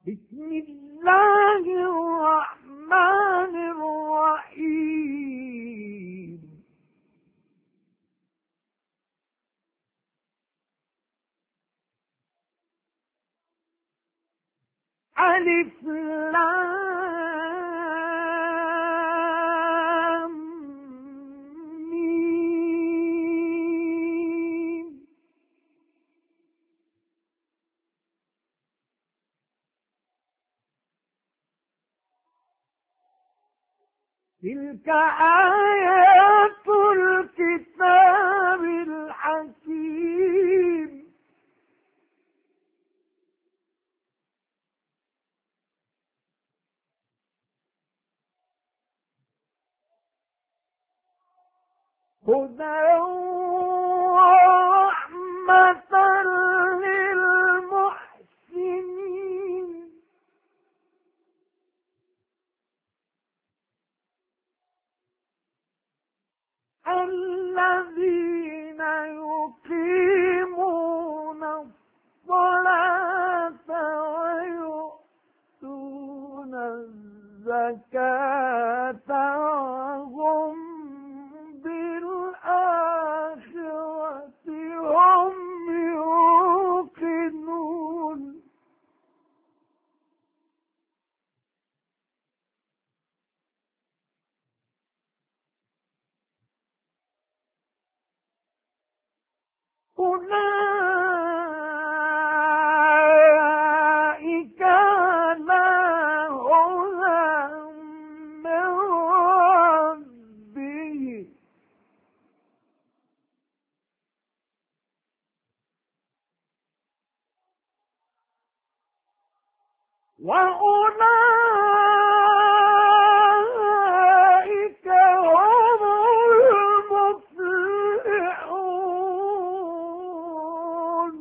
بسم الله الرحمن الرحيم. ألف لام ميم. تلك آيات الكتاب الحكيم. هدى ورحمة للمحسنين. الذين يقيمون الصلاة ويؤتون الزكاة وهم بالآخرة هم يوقنون. أولئك على هدى من ربهم وأولئك هم المفلحون.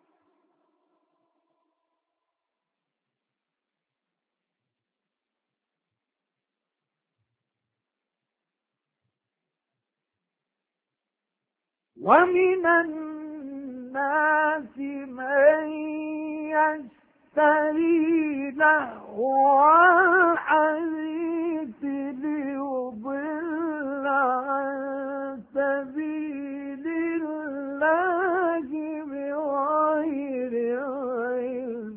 ومن الناس من يشتري لهو الحديث ليضل عن سبيل الله بغير علم.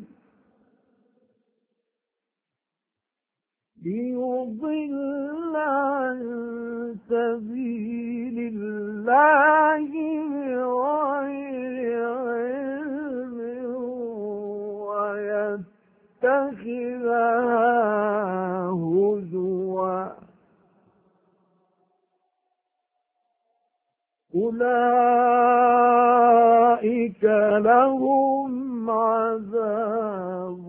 ليضل عن سبيل الله بغير علم ويتخذها هزوا. أولئك لهم عذاب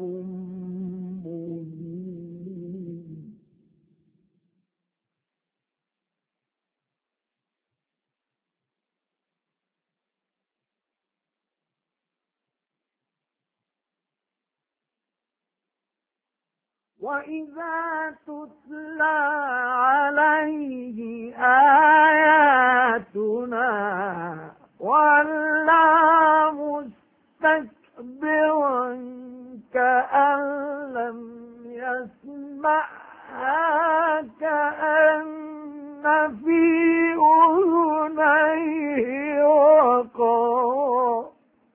مهين. وإذا تتلى عليه آياتنا ولى مستكبرا كأن لم يسمعها كأن في أذنيه وقرا.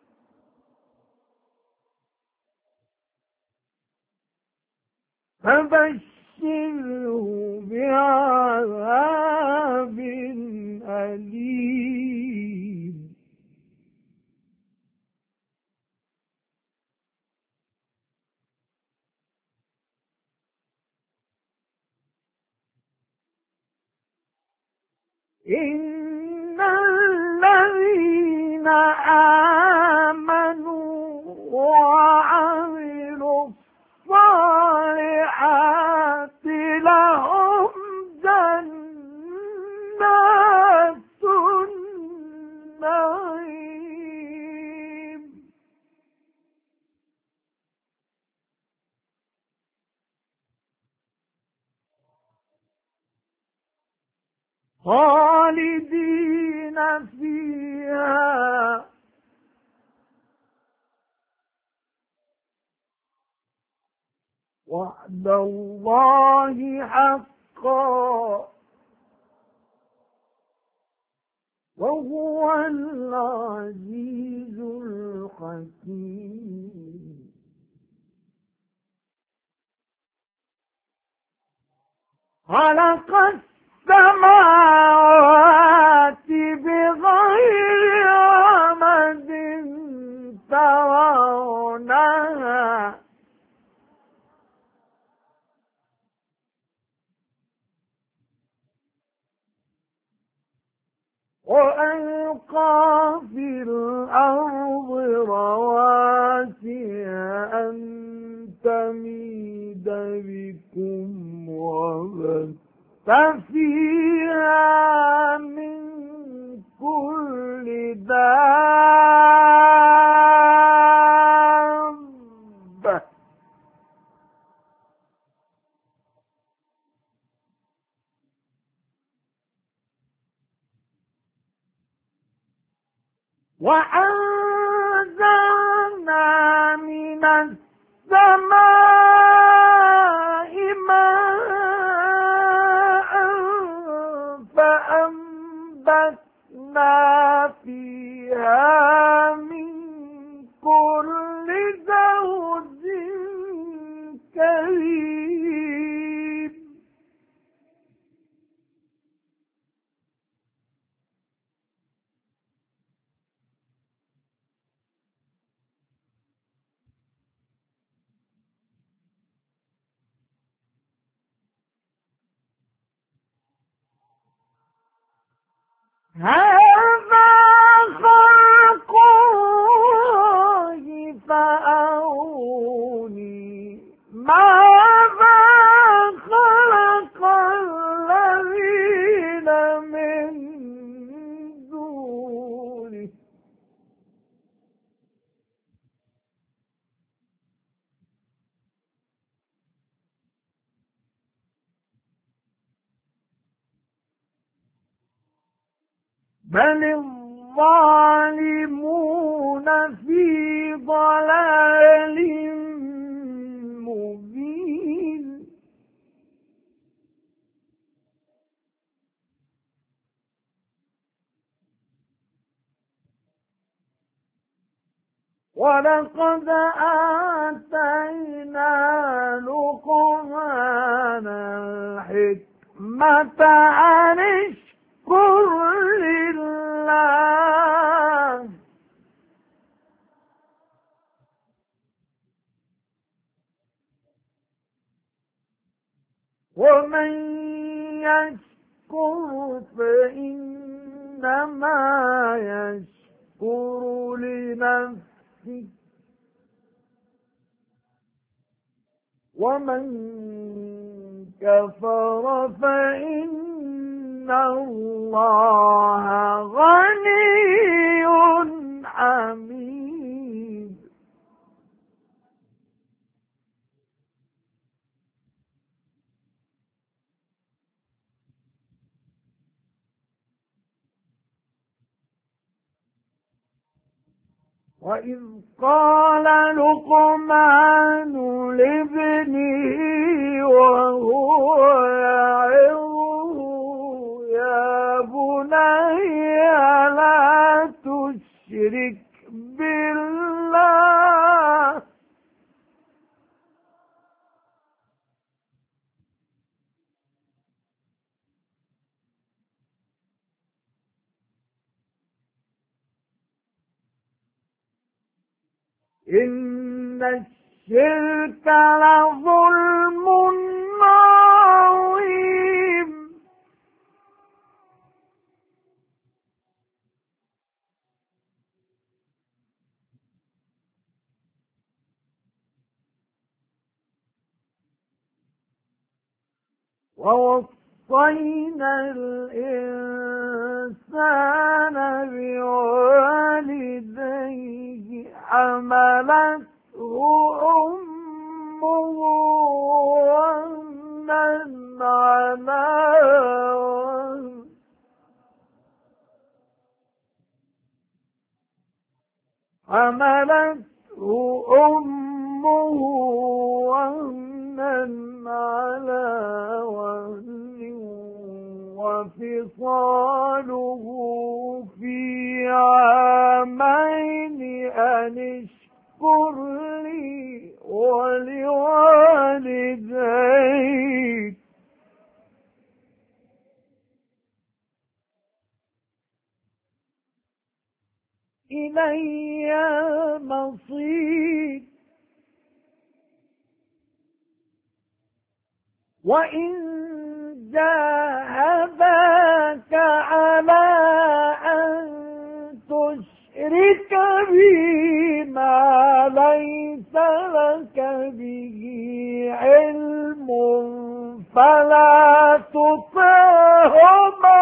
فبشره بعذاب أليم. إن الذين آمنوا وعملوا الصالحات لهم جنات النعيم. خالدين فيها وعد الله حقا وهو العزيز الحكيم. خلق السماوات بغير عمد ترونها وألقى في الأرض رواسي أن تميد بكم وبث فيها من كل دابة وأنزلنا من السماء ماء فأنبتنا فيها من كل زوج كريم. هذا خلق الله فأروني ماذا خلق الذين من دونه بل الظالمون في ضلال مبين. ولقد آتينا لقمان الحكمة أن اشكر لله ومن يشكر فإنما يشكر لنفسه ومن كفر فإن الله غني حميد. وإذ قال لقمان لابنه وهو يعظه يا بني لا تشرك بالله إن الشرك لظلم عظيم. ووصينا الإنسان بوالديه حملته أمه وهنا على وهن حملته أمه وهنا فِصَالُهُ فِي عَامَيْنِ أَنِ اشْكُرْ لِي وَلِوَالِدَيْكَ إِلَيَّ الْمَصِيرُ وَإِنْ جَاهَدَاكَ عَلَى أَنْ تُشْرِكَ بِي مَا لَيْسَ لَكَ بِهِ عِلْمٌ فَلَا تُطِعْهُمَا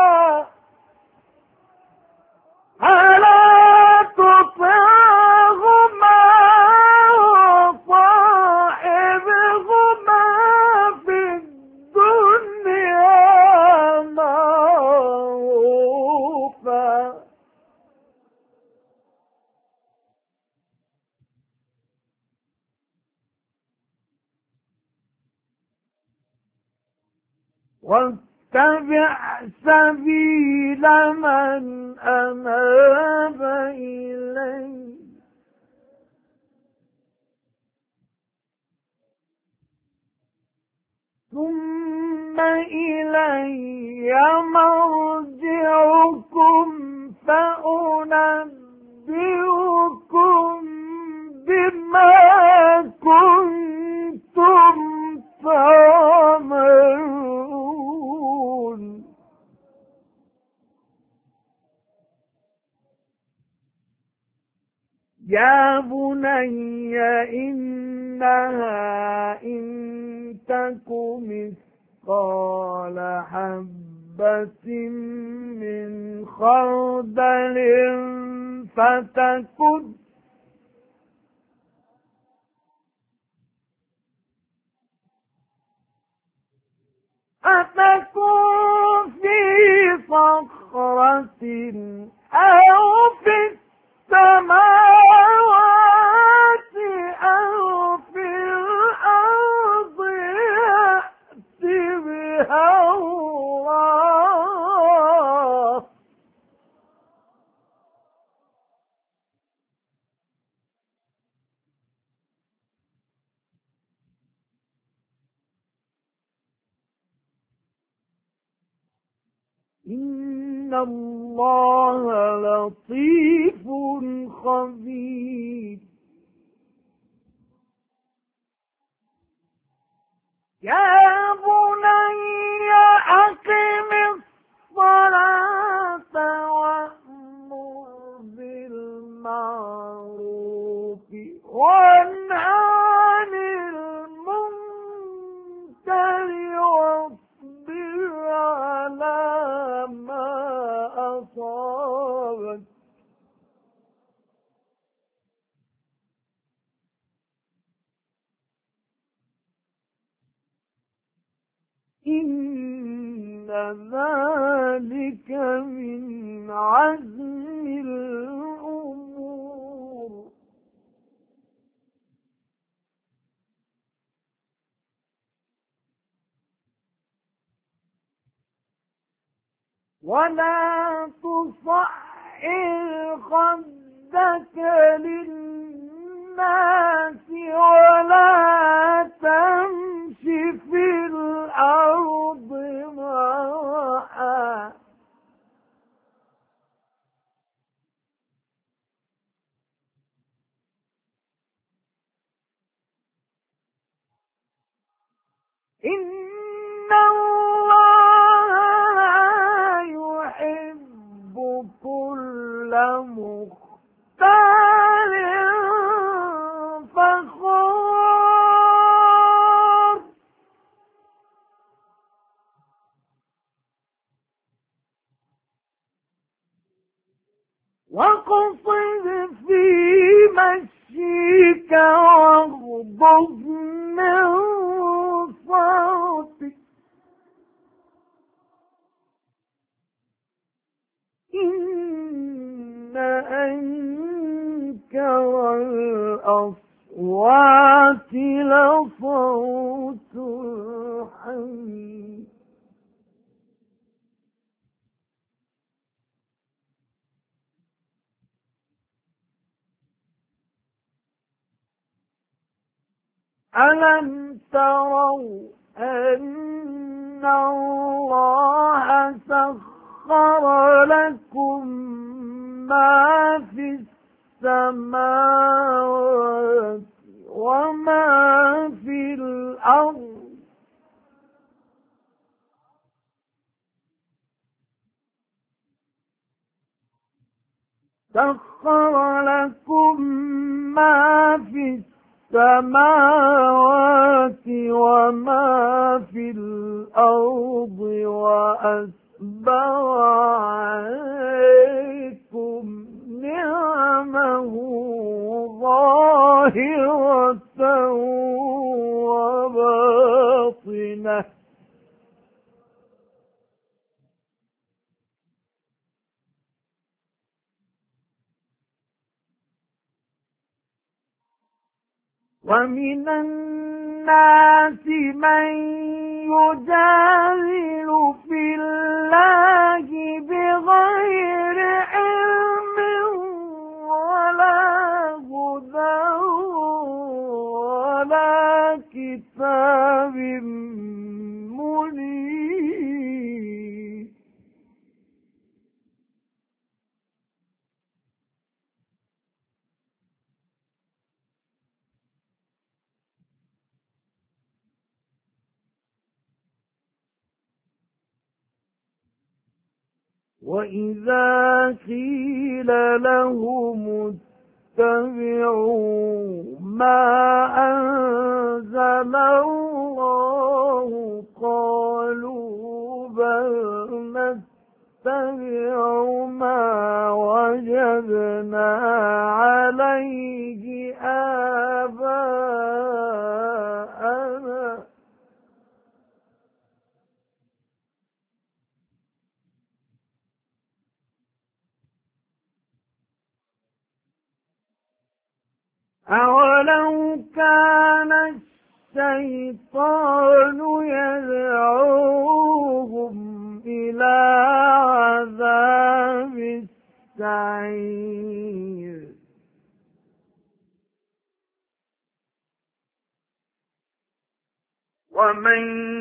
وصاحبهما في الدنيا معروفا واتبع سبيل من أناب إلي ثم إلي مرجعكم فأنبئكم بما كنتم تعملون يا بني إنها إن تك مثقال حبة من خردل فتكن في صخرة أو في السماوات أو في الأرض يأت بها الله إن الله لطيف خبير يا بني أقم الصلاة وأمر بالمعروف وانه عن المنكر واصبر على ما أصابك إن ذلك من عزم الأمور ولا تصعر خدك للناس ولا تمش في الأرض مرحا إن الله يحب كل مختال فخور واقصد في مشيك واغضض من صوتك إن أنكر الأصوات لصوت الحمير ألم تروا أن الله سخر لكم ما في السماوات وما في الأرض سخر لكم ما في السماوات وما في الأرض وأسبغ عليكم نعمه ظاهرة وباطنة ومن الناس من يجادل في الله بغير علم ولا هدى ولا كتاب منير وإذا قيل لهم اتبعوا ما أنزل الله قالوا بل نتبع ما وجدنا عليه آباءنا أولو كان الشيطان يدعوهم إلى عذاب السعير ومن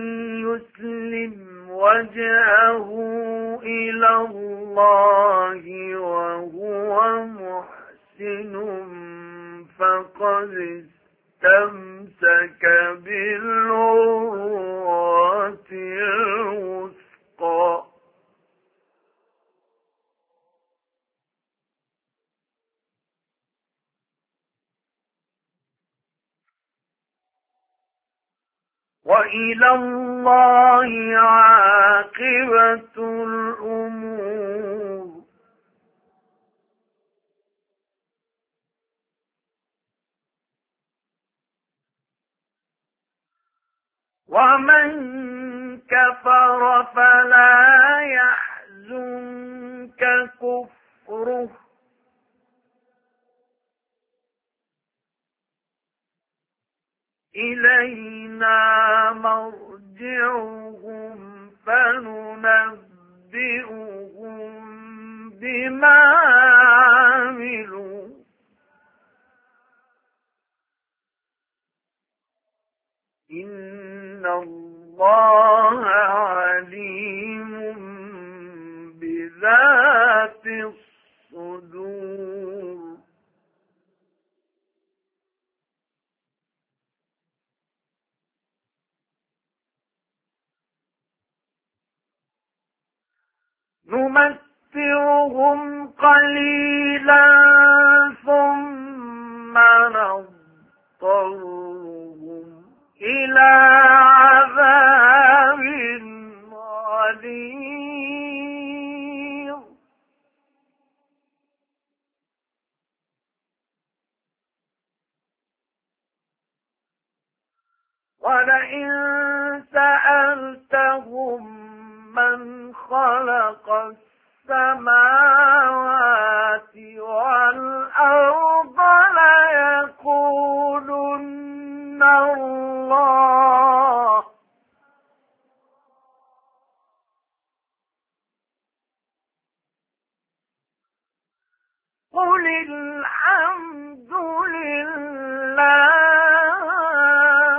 يسلم وجهه إلى الله وهو محسن فقد استمسك بالعروة الوثقى وإلى الله عاقبة الأمور ومن كفر فلا يحزنك كفره إلينا مرجعهم فننبئهم بما عملوا إن الله عليم بذات الصدور نمتعهم قليلا ثم نضطرهم إلى عذاب غليظ ولئن سألتهم من خلق السماوات والأرض ليقولن الله قل الحمد لله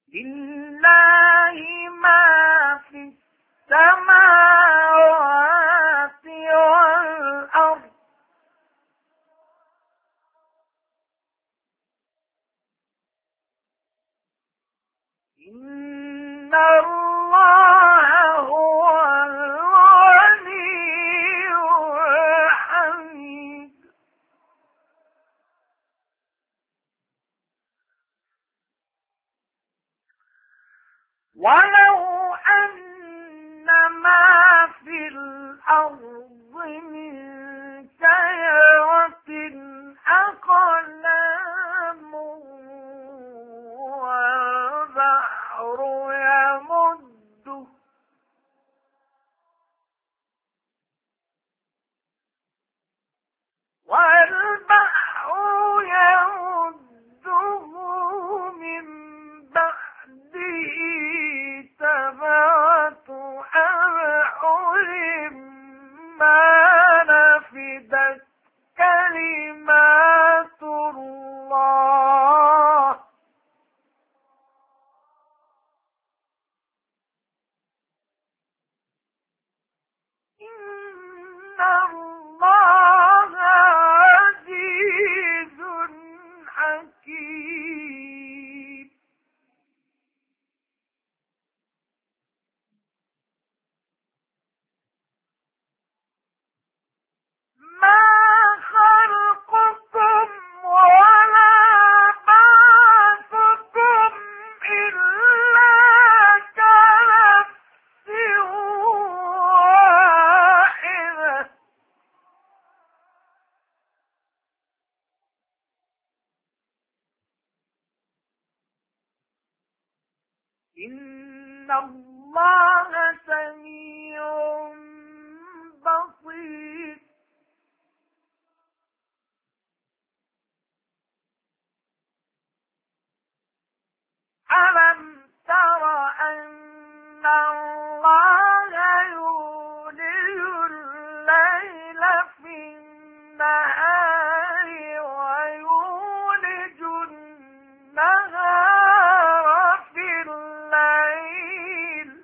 لله ما في السماوات والأرض إن الله هو الغني الحميد ولو أن ما في الأرض من شجرة أقلام والبحر يمده من بعده سبعة أبحر ما نفدت كلمات الله إن الله عزيز حكيم ما خلقكم ولا بعثكم إلا كنفس واحدة إن الله سميع بصير ألم تر أن الله يولج الليل في النهار ويولج النهار في الليل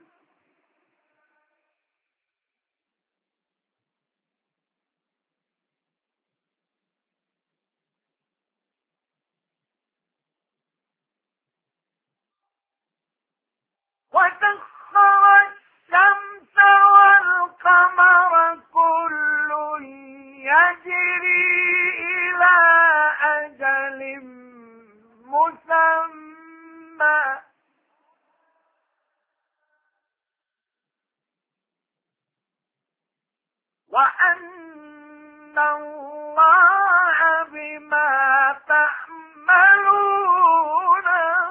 وسخر الشمس والقمر كل يجري إلى أجل مسمى وأن الله بما تعملون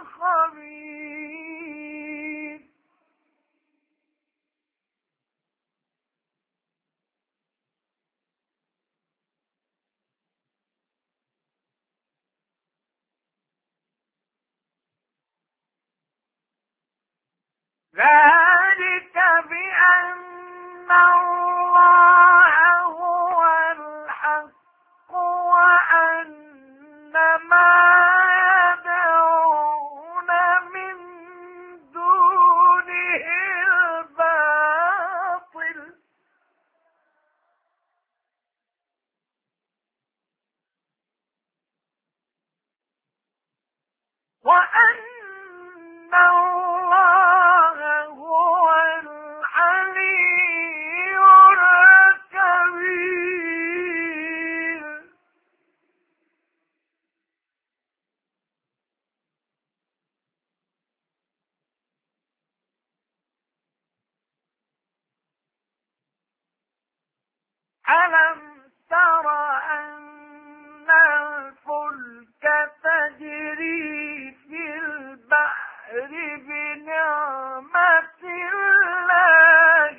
خبير ذلك بأن الله هو الحق وأن ما يدعون من دونه الباطل وأن الله هو العلي الكبير ألم تر أن الفلك تجري في البحر بنعمة الله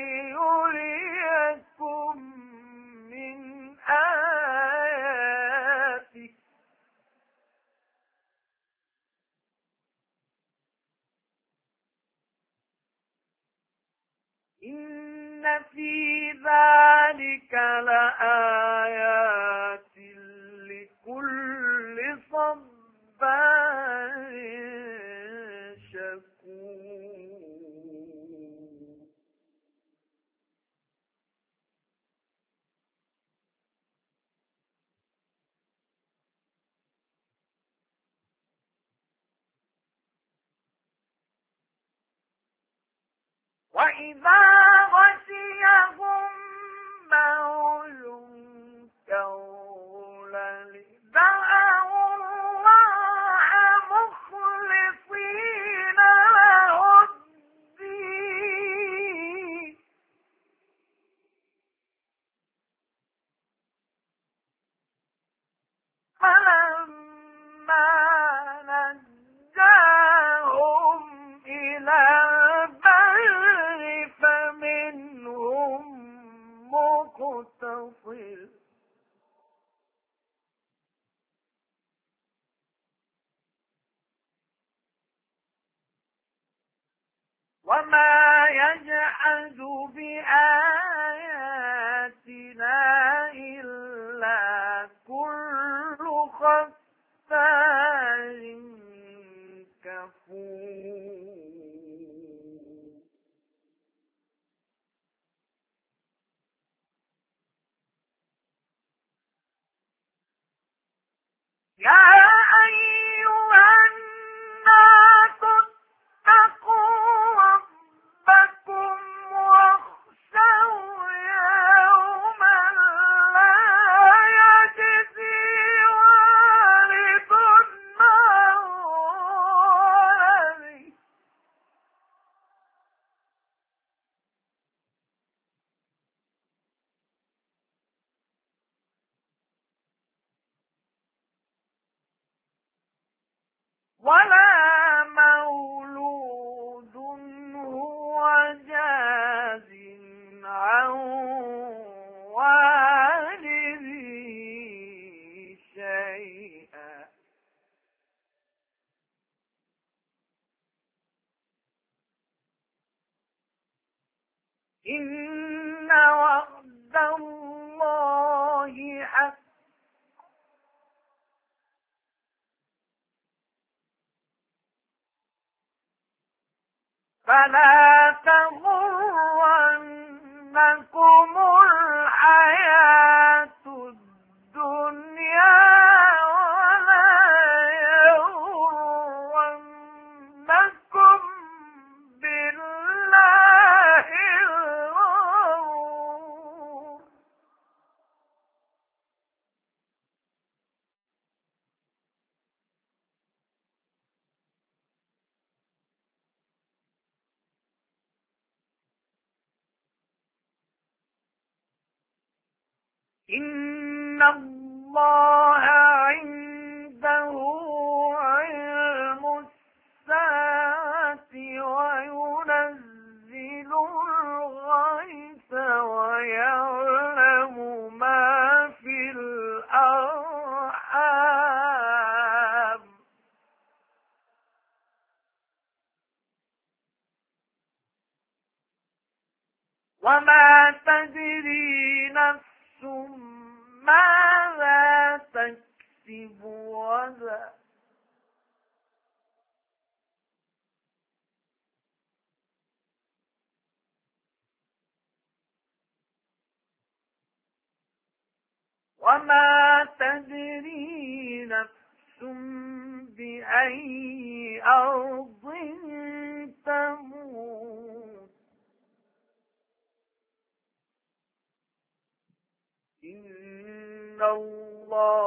ليريكم من آياته إن في ذلك لآيات لكل صبار وإذا غشيهم موج كالظلل دعوا الله مخلصين له الدين فلما نجاهم إلى البر فمنهم مقتصد وما يجحد بآياتنا إلا كل ختار كفور يا أيها الناس اتقوا ربكم واخشوا يوما لا يجزي والد عن ولده ولا مولود هو جاز عن والده شيئا إن وعد الله حق فلا تغرنكم الحياة الدنيا ولا يغرنكم بالله الغرور إن الله عنده علم الساعة وينزل الغيث ويعلم ما في الأرحام وما تدري نفس ماذا تكسب غدا وما تدري نفس بأي أرض تموت إن الله